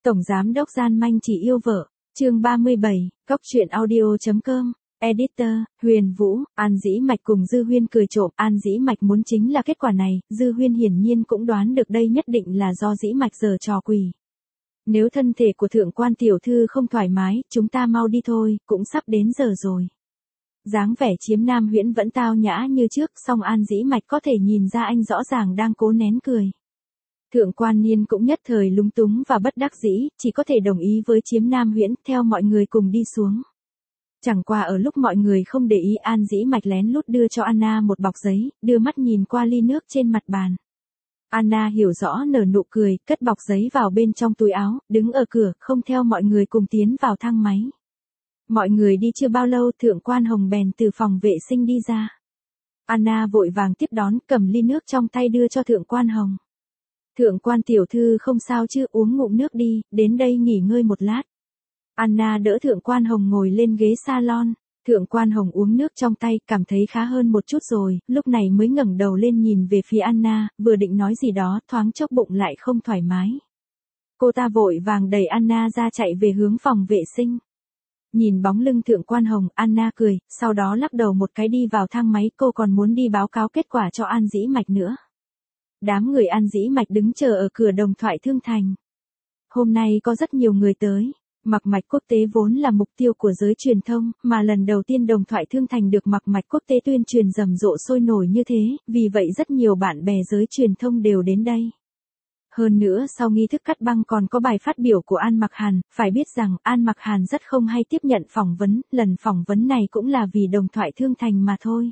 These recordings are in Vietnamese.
Tổng giám đốc gian manh chỉ yêu vợ, chương 37, Cóc truyện audio.com, Editor, Huyền Vũ, An Dĩ Mạch cùng Dư Huyên cười trộm, An Dĩ Mạch muốn chính là kết quả này, Dư Huyên hiển nhiên cũng đoán được đây nhất định là do Dĩ Mạch giở trò quỷ. Nếu thân thể của thượng quan tiểu thư không thoải mái, chúng ta mau đi thôi, cũng sắp đến giờ rồi. Dáng vẻ chiếm nam huyễn vẫn tao nhã như trước, song An Dĩ Mạch có thể nhìn ra anh rõ ràng đang cố nén cười. Thượng quan Niên cũng nhất thời lúng túng và bất đắc dĩ, chỉ có thể đồng ý với chiếm nam huyễn, theo mọi người cùng đi xuống. Chẳng qua ở lúc mọi người không để ý, An Dĩ Mạch lén lút đưa cho Anna một bọc giấy, đưa mắt nhìn qua ly nước trên mặt bàn. Anna hiểu rõ nở nụ cười, cất bọc giấy vào bên trong túi áo, đứng ở cửa, không theo mọi người cùng tiến vào thang máy. Mọi người đi chưa bao lâu, thượng quan Hồng bèn từ phòng vệ sinh đi ra. Anna vội vàng tiếp đón, cầm ly nước trong tay đưa cho thượng quan Hồng. Thượng quan tiểu thư không sao chứ, uống ngụm nước đi, đến đây nghỉ ngơi một lát. Anna đỡ thượng quan Hồng ngồi lên ghế salon. Thượng quan Hồng uống nước trong tay, cảm thấy khá hơn một chút rồi, lúc này mới ngẩng đầu lên nhìn về phía Anna, vừa định nói gì đó, thoáng chốc bụng lại không thoải mái. Cô ta vội vàng đẩy Anna ra chạy về hướng phòng vệ sinh. Nhìn bóng lưng thượng quan Hồng, Anna cười, sau đó lắc đầu một cái đi vào thang máy, cô còn muốn đi báo cáo kết quả cho An Dĩ Mạch nữa. Đám người An Dĩ Mạch đứng chờ ở cửa Đồng Thoại Thương Thành. Hôm nay có rất nhiều người tới. Mặc Mạch Quốc tế vốn là mục tiêu của giới truyền thông, mà lần đầu tiên Đồng Thoại Thương Thành được Mặc Mạch Quốc tế tuyên truyền rầm rộ sôi nổi như thế, vì vậy rất nhiều bạn bè giới truyền thông đều đến đây. Hơn nữa sau nghi thức cắt băng còn có bài phát biểu của An Mặc Hàn, phải biết rằng An Mặc Hàn rất không hay tiếp nhận phỏng vấn, lần phỏng vấn này cũng là vì Đồng Thoại Thương Thành mà thôi.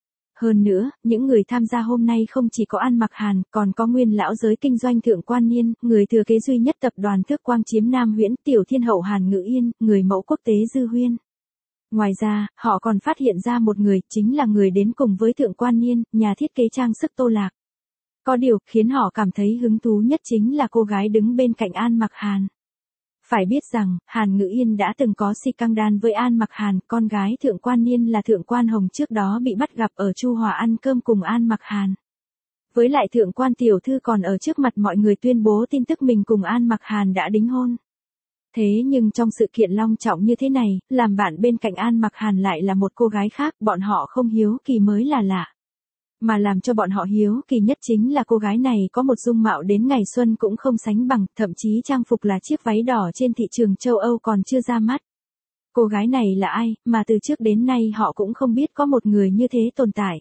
Hơn nữa, những người tham gia hôm nay không chỉ có An Mặc Hàn, còn có nguyên lão giới kinh doanh thượng quan Niên, người thừa kế duy nhất tập đoàn Thước Quang chiếm Nam Huyễn, tiểu thiên hậu Hàn Ngữ Yên, người mẫu quốc tế Dư Huyên. Ngoài ra, họ còn phát hiện ra một người, chính là người đến cùng với thượng quan Niên, nhà thiết kế trang sức Tô Lạc. Có điều, khiến họ cảm thấy hứng thú nhất chính là cô gái đứng bên cạnh An Mặc Hàn. Phải biết rằng, Hàn Ngữ Yên đã từng có scandal với An Mặc Hàn, con gái thượng quan Niên là thượng quan Hồng trước đó bị bắt gặp ở Chu Hòa ăn cơm cùng An Mặc Hàn. Với lại thượng quan tiểu thư còn ở trước mặt mọi người tuyên bố tin tức mình cùng An Mặc Hàn đã đính hôn. Thế nhưng trong sự kiện long trọng như thế này, làm bạn bên cạnh An Mặc Hàn lại là một cô gái khác, bọn họ không hiếu kỳ mới là lạ. Mà làm cho bọn họ hiếu kỳ nhất chính là cô gái này có một dung mạo đến ngày xuân cũng không sánh bằng, thậm chí trang phục là chiếc váy đỏ trên thị trường châu Âu còn chưa ra mắt. Cô gái này là ai, mà từ trước đến nay họ cũng không biết có một người như thế tồn tại.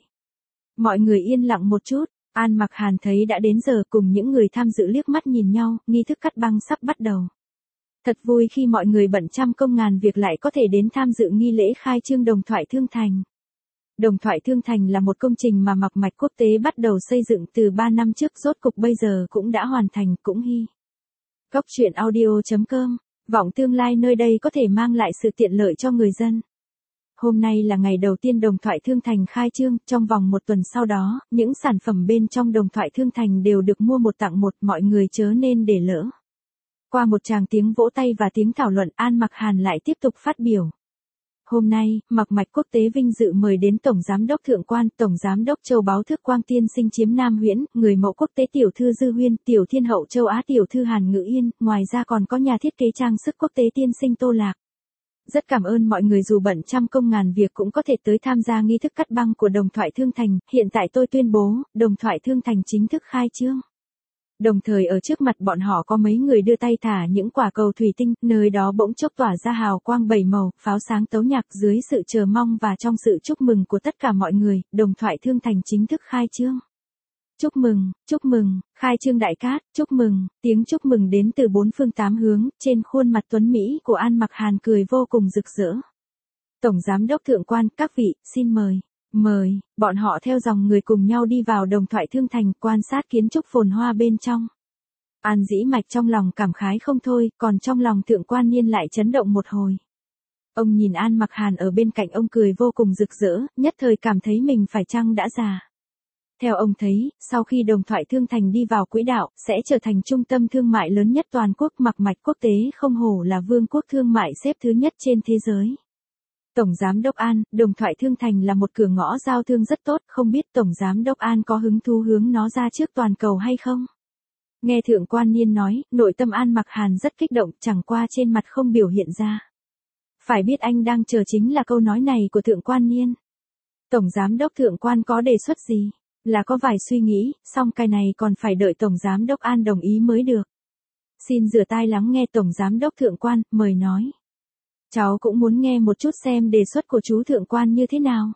Mọi người yên lặng một chút, An Mặc Hàn thấy đã đến giờ, cùng những người tham dự liếc mắt nhìn nhau, nghi thức cắt băng sắp bắt đầu. Thật vui khi mọi người bận trăm công ngàn việc lại có thể đến tham dự nghi lễ khai trương Đồng Thoại Thương Thành. Đồng Thoại Thương Thành là một công trình mà Mặc Mạch Quốc tế bắt đầu xây dựng từ 3 năm trước, rốt cục bây giờ cũng đã hoàn thành, cũng hy. Cóc truyện audio.com, vọng tương lai nơi đây có thể mang lại sự tiện lợi cho người dân. Hôm nay là ngày đầu tiên Đồng Thoại Thương Thành khai trương, trong vòng một tuần sau đó, những sản phẩm bên trong Đồng Thoại Thương Thành đều được mua một tặng một, mọi người chớ nên để lỡ. Qua một tràng tiếng vỗ tay và tiếng thảo luận, An Mặc Hàn lại tiếp tục phát biểu. Hôm nay, Mặc Mạch Quốc tế vinh dự mời đến Tổng Giám đốc Thượng quan, Tổng Giám đốc Châu Báu Thước Quang tiên sinh chiếm Nam Huyễn, người mẫu quốc tế tiểu thư Dư Huyên, tiểu thiên hậu châu Á tiểu thư Hàn Ngữ Yên, ngoài ra còn có nhà thiết kế trang sức quốc tế tiên sinh Tô Lạc. Rất cảm ơn mọi người dù bận trăm công ngàn việc cũng có thể tới tham gia nghi thức cắt băng của Đồng Thoại Thương Thành, hiện tại tôi tuyên bố, Đồng Thoại Thương Thành chính thức khai trương. Đồng thời ở trước mặt bọn họ có mấy người đưa tay thả những quả cầu thủy tinh, nơi đó bỗng chốc tỏa ra hào quang bảy màu, pháo sáng tấu nhạc, dưới sự chờ mong và trong sự chúc mừng của tất cả mọi người, Đồng Thoại Thương Thành chính thức khai trương. Chúc mừng, khai trương đại cát, chúc mừng, tiếng chúc mừng đến từ bốn phương tám hướng, trên khuôn mặt tuấn Mỹ của An Mặc Hàn cười vô cùng rực rỡ. Tổng Giám đốc Thượng quan, các vị, xin mời. Bọn họ theo dòng người cùng nhau đi vào Đồng Thoại Thương Thành, quan sát kiến trúc phồn hoa bên trong. An Dĩ Mạch trong lòng cảm khái không thôi, còn trong lòng thượng quan Niên lại chấn động một hồi. Ông nhìn An Mặc Hàn ở bên cạnh ông cười vô cùng rực rỡ, nhất thời cảm thấy mình phải chăng đã già. Theo ông thấy, sau khi Đồng Thoại Thương Thành đi vào quỹ đạo, sẽ trở thành trung tâm thương mại lớn nhất toàn quốc, Mặc Mạch Quốc tế không hổ là vương quốc thương mại xếp thứ nhất trên thế giới. Tổng Giám đốc An, Đồng Thoại Thương Thành là một cửa ngõ giao thương rất tốt, không biết Tổng Giám đốc An có hứng thú hướng nó ra trước toàn cầu hay không? Nghe thượng quan Niên nói, nội tâm An Mặc Hàn rất kích động, chẳng qua trên mặt không biểu hiện ra. Phải biết anh đang chờ chính là câu nói này của thượng quan Niên. Tổng giám đốc thượng quan có đề xuất gì? Là có vài suy nghĩ, song cái này còn phải đợi tổng giám đốc An đồng ý mới được. Xin rửa tai lắng nghe tổng giám đốc thượng quan, mời nói. Cháu cũng muốn nghe một chút xem đề xuất của chú thượng quan như thế nào.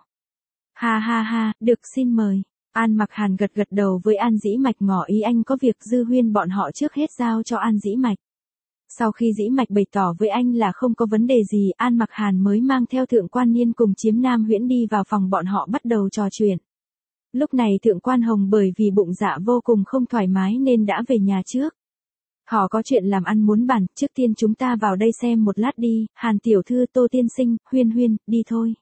Ha ha ha, được xin mời. An Mặc Hàn gật gật đầu với An Dĩ Mạch ngỏ ý anh có việc Dư Huyên bọn họ trước hết giao cho An Dĩ Mạch. Sau khi Dĩ Mạch bày tỏ với anh là không có vấn đề gì, An Mặc Hàn mới mang theo thượng quan Niên cùng Chiếm Nam Huyễn đi vào phòng bọn họ bắt đầu trò chuyện. Lúc này thượng quan Hồng bởi vì bụng dạ vô cùng không thoải mái nên đã về nhà trước. Họ có chuyện làm ăn muốn bàn, trước tiên chúng ta vào đây xem một lát đi, Hàn tiểu thư, Tô tiên sinh, Huyên Huyên, đi thôi.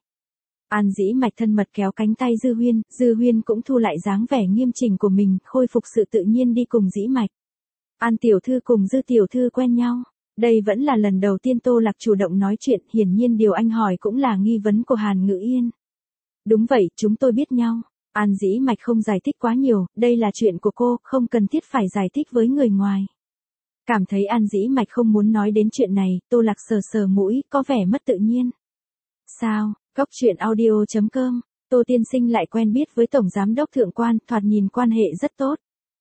An Dĩ Mạch thân mật kéo cánh tay Dư Huyên cũng thu lại dáng vẻ nghiêm chỉnh của mình, khôi phục sự tự nhiên đi cùng Dĩ Mạch. An tiểu thư cùng Dư tiểu thư quen nhau. Đây vẫn là lần đầu tiên Tô Lạc chủ động nói chuyện, hiển nhiên điều anh hỏi cũng là nghi vấn của Hàn Ngữ Yên. Đúng vậy, chúng tôi biết nhau. An Dĩ Mạch không giải thích quá nhiều, đây là chuyện của cô, không cần thiết phải giải thích với người ngoài. Cảm thấy An Dĩ Mạch không muốn nói đến chuyện này, Tô Lạc sờ sờ mũi, có vẻ mất tự nhiên. Sao, Cóc truyện audio.com, Tô tiên sinh lại quen biết với tổng giám đốc thượng quan, thoạt nhìn quan hệ rất tốt.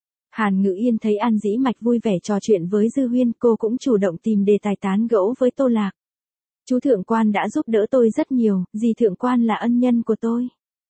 Hàn Ngữ Yên thấy An Dĩ Mạch vui vẻ trò chuyện với Dư Huyên, cô cũng chủ động tìm đề tài tán gẫu với Tô Lạc. Chú thượng quan đã giúp đỡ tôi rất nhiều, dì thượng quan là ân nhân của tôi.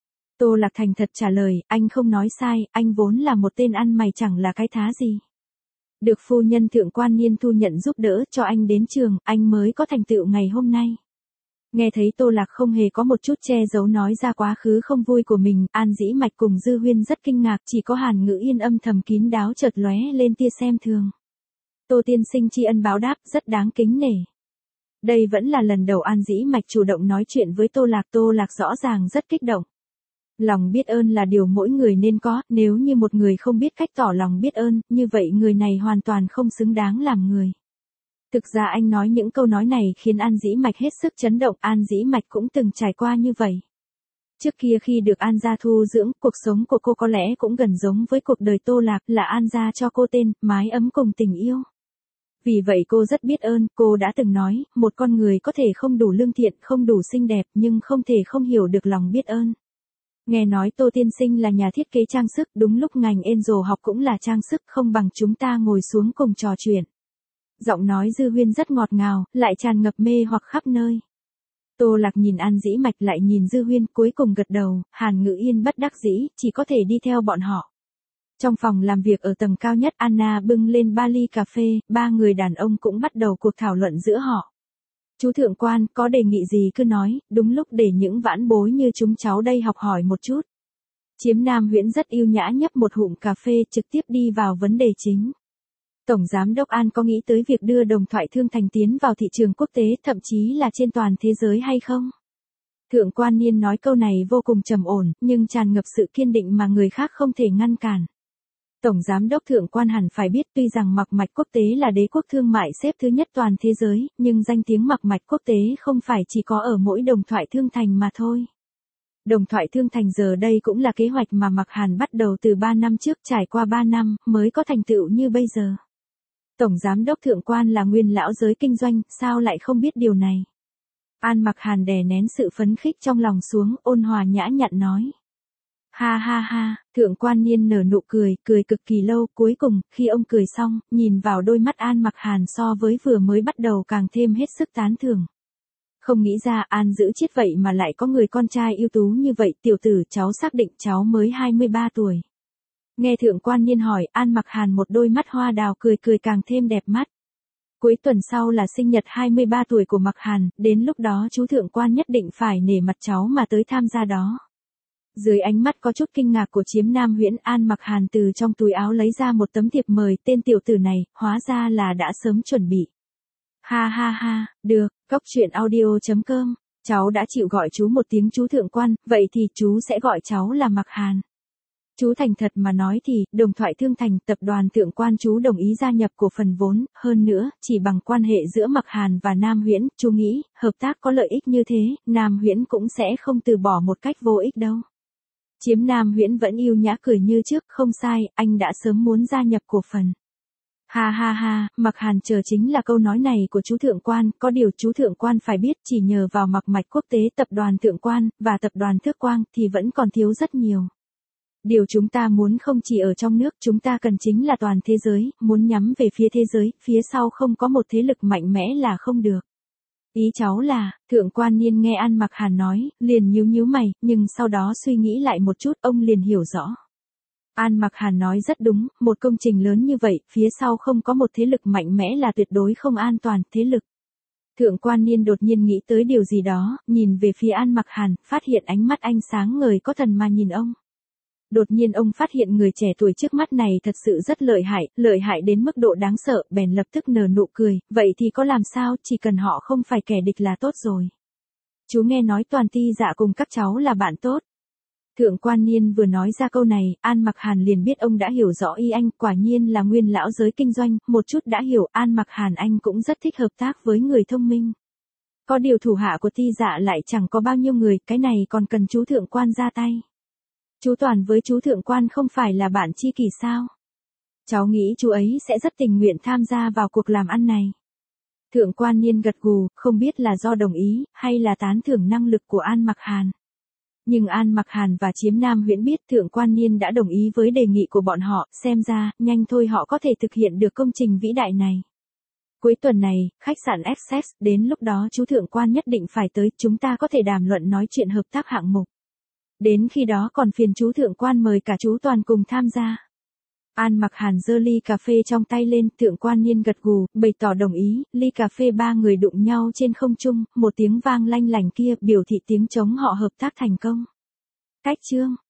Tô Lạc thành thật trả lời, anh không nói sai, anh vốn là một tên ăn mày chẳng là cái thá gì. Được phu nhân thượng quan Niên thu nhận giúp đỡ cho anh đến trường, anh mới có thành tựu ngày hôm nay. Nghe thấy Tô Lạc không hề có một chút che giấu nói ra quá khứ không vui của mình, An Dĩ Mạch cùng Dư Huyên rất kinh ngạc, chỉ có Hàn Ngữ Yên âm thầm kín đáo chợt lóe lên tia xem thường. Tô tiên sinh tri ân báo đáp, rất đáng kính nể. Đây vẫn là lần đầu An Dĩ Mạch chủ động nói chuyện với Tô Lạc rõ ràng rất kích động. Lòng biết ơn là điều mỗi người nên có, nếu như một người không biết cách tỏ lòng biết ơn, như vậy người này hoàn toàn không xứng đáng làm người. Thực ra anh nói những câu nói này khiến An Dĩ Mạch hết sức chấn động, An Dĩ Mạch cũng từng trải qua như vậy. Trước kia khi được An gia thu dưỡng, cuộc sống của cô có lẽ cũng gần giống với cuộc đời Tô Lạc, là An gia cho cô tên, mái ấm cùng tình yêu. Vì vậy cô rất biết ơn, cô đã từng nói, một con người có thể không đủ lương thiện, không đủ xinh đẹp, nhưng không thể không hiểu được lòng biết ơn. Nghe nói Tô tiên sinh là nhà thiết kế trang sức, đúng lúc ngành Angel học cũng là trang sức, không bằng chúng ta ngồi xuống cùng trò chuyện. Giọng nói Dư Huyên rất ngọt ngào, lại tràn ngập mê hoặc khắp nơi. Tô Lạc nhìn An Dĩ Mạch lại nhìn Dư Huyên, cuối cùng gật đầu, Hàn Ngữ Yên bất đắc dĩ, chỉ có thể đi theo bọn họ. Trong phòng làm việc ở tầng cao nhất, Anna bưng lên 3 ly cà phê, 3 người đàn ông cũng bắt đầu cuộc thảo luận giữa họ. Chú thượng quan, có đề nghị gì cứ nói, đúng lúc để những vãn bối như chúng cháu đây học hỏi một chút. Chiếm Nam Huyễn rất yêu nhã nhấp một hụm cà phê, trực tiếp đi vào vấn đề chính. Tổng giám đốc An có nghĩ tới việc đưa đồng thoại thương thành tiến vào thị trường quốc tế, thậm chí là trên toàn thế giới hay không? Thượng quan Niên nói câu này vô cùng trầm ổn, nhưng tràn ngập sự kiên định mà người khác không thể ngăn cản. Tổng giám đốc thượng quan hẳn phải biết, tuy rằng Mặc Mạch Quốc tế là đế quốc thương mại xếp thứ nhất toàn thế giới, nhưng danh tiếng Mặc Mạch Quốc tế không phải chỉ có ở mỗi đồng thoại thương thành mà thôi. Đồng thoại thương thành giờ đây cũng là kế hoạch mà Mặc Hàn bắt đầu từ 3 năm trước, trải qua 3 năm mới có thành tựu như bây giờ. Tổng giám đốc thượng quan là nguyên lão giới kinh doanh, sao lại không biết điều này? An Mặc Hàn đè nén sự phấn khích trong lòng xuống, ôn hòa nhã nhặn nói. Ha ha ha, thượng quan Niên nở nụ cười, cười cực kỳ lâu, cuối cùng, khi ông cười xong, nhìn vào đôi mắt An Mặc Hàn so với vừa mới bắt đầu càng thêm hết sức tán thưởng. Không nghĩ ra An giữ chết vậy mà lại có người con trai ưu tú như vậy, tiểu tử, cháu xác định cháu mới 23 tuổi. Nghe thượng quan Niên hỏi, An Mặc Hàn một đôi mắt hoa đào cười cười càng thêm đẹp mắt. Cuối tuần sau là sinh nhật 23 tuổi của Mặc Hàn, đến lúc đó chú thượng quan nhất định phải nể mặt cháu mà tới tham gia đó. Dưới ánh mắt có chút kinh ngạc của Chiếm Nam Huyễn, An Mặc Hàn từ trong túi áo lấy ra một tấm thiệp mời, tên tiểu tử này, hóa ra là đã sớm chuẩn bị. Ha ha ha, được, Cóc truyện audio.com, cháu đã chịu gọi chú một tiếng chú thượng quan, vậy thì chú sẽ gọi cháu là Mặc Hàn. Chú thành thật mà nói thì, đồng thoại thương thành, tập đoàn thượng quan chú đồng ý gia nhập cổ phần vốn, hơn nữa, chỉ bằng quan hệ giữa Mặc Hàn và Nam Huyễn, chú nghĩ, hợp tác có lợi ích như thế, Nam Huyễn cũng sẽ không từ bỏ một cách vô ích đâu. Chiếm Nam Huyễn vẫn yêu nhã cười như trước, không sai, anh đã sớm muốn gia nhập cổ phần. Ha ha ha, Mạc Hàn chờ chính là câu nói này của chú thượng quan, có điều chú thượng quan phải biết chỉ nhờ vào Mạc Mạch Quốc tế tập đoàn Thượng Quan, và tập đoàn Thước Quang thì vẫn còn thiếu rất nhiều. Điều chúng ta muốn không chỉ ở trong nước, chúng ta cần chính là toàn thế giới, muốn nhắm về phía thế giới, phía sau không có một thế lực mạnh mẽ là không được. Ý cháu là, Thượng Quan Niên nghe An Mạc Hàn nói, liền nhíu nhíu mày, nhưng sau đó suy nghĩ lại một chút, ông liền hiểu rõ. An Mạc Hàn nói rất đúng, một công trình lớn như vậy, phía sau không có một thế lực mạnh mẽ là tuyệt đối không an toàn, thế lực. Thượng Quan Niên đột nhiên nghĩ tới điều gì đó, nhìn về phía An Mạc Hàn, phát hiện ánh mắt anh sáng ngời có thần mà nhìn ông. Đột nhiên ông phát hiện người trẻ tuổi trước mắt này thật sự rất lợi hại đến mức độ đáng sợ, bèn lập tức nở nụ cười, vậy thì có làm sao, chỉ cần họ không phải kẻ địch là tốt rồi. Chú nghe nói Toàn Ti Dạ cùng các cháu là bạn tốt. Thượng Quan Niên vừa nói ra câu này, An Mạc Hàn liền biết ông đã hiểu rõ ý anh, quả nhiên là nguyên lão giới kinh doanh, một chút đã hiểu, An Mạc Hàn anh cũng rất thích hợp tác với người thông minh. Có điều thủ hạ của Ti Dạ lại chẳng có bao nhiêu người, cái này còn cần chú Thượng Quan ra tay. Chú Toàn với chú Thượng Quan không phải là bạn tri kỷ sao? Cháu nghĩ chú ấy sẽ rất tình nguyện tham gia vào cuộc làm ăn này. Thượng Quan Niên gật gù, không biết là do đồng ý, hay là tán thưởng năng lực của An Mạc Hàn. Nhưng An Mạc Hàn và Chiếm Nam Huyễn biết Thượng Quan Niên đã đồng ý với đề nghị của bọn họ, xem ra, nhanh thôi họ có thể thực hiện được công trình vĩ đại này. Cuối tuần này, khách sạn Essex, đến lúc đó chú Thượng Quan nhất định phải tới, chúng ta có thể đàm luận nói chuyện hợp tác hạng mục. Đến khi đó còn phiền chú Thượng Quan mời cả chú Toàn cùng tham gia. An Mạc Hàn giơ ly cà phê trong tay lên, Thượng Quan Niên gật gù, bày tỏ đồng ý, ly cà phê ba người đụng nhau trên không trung, một tiếng vang lanh lảnh kia biểu thị tiếng trống họ hợp tác thành công. Cách chương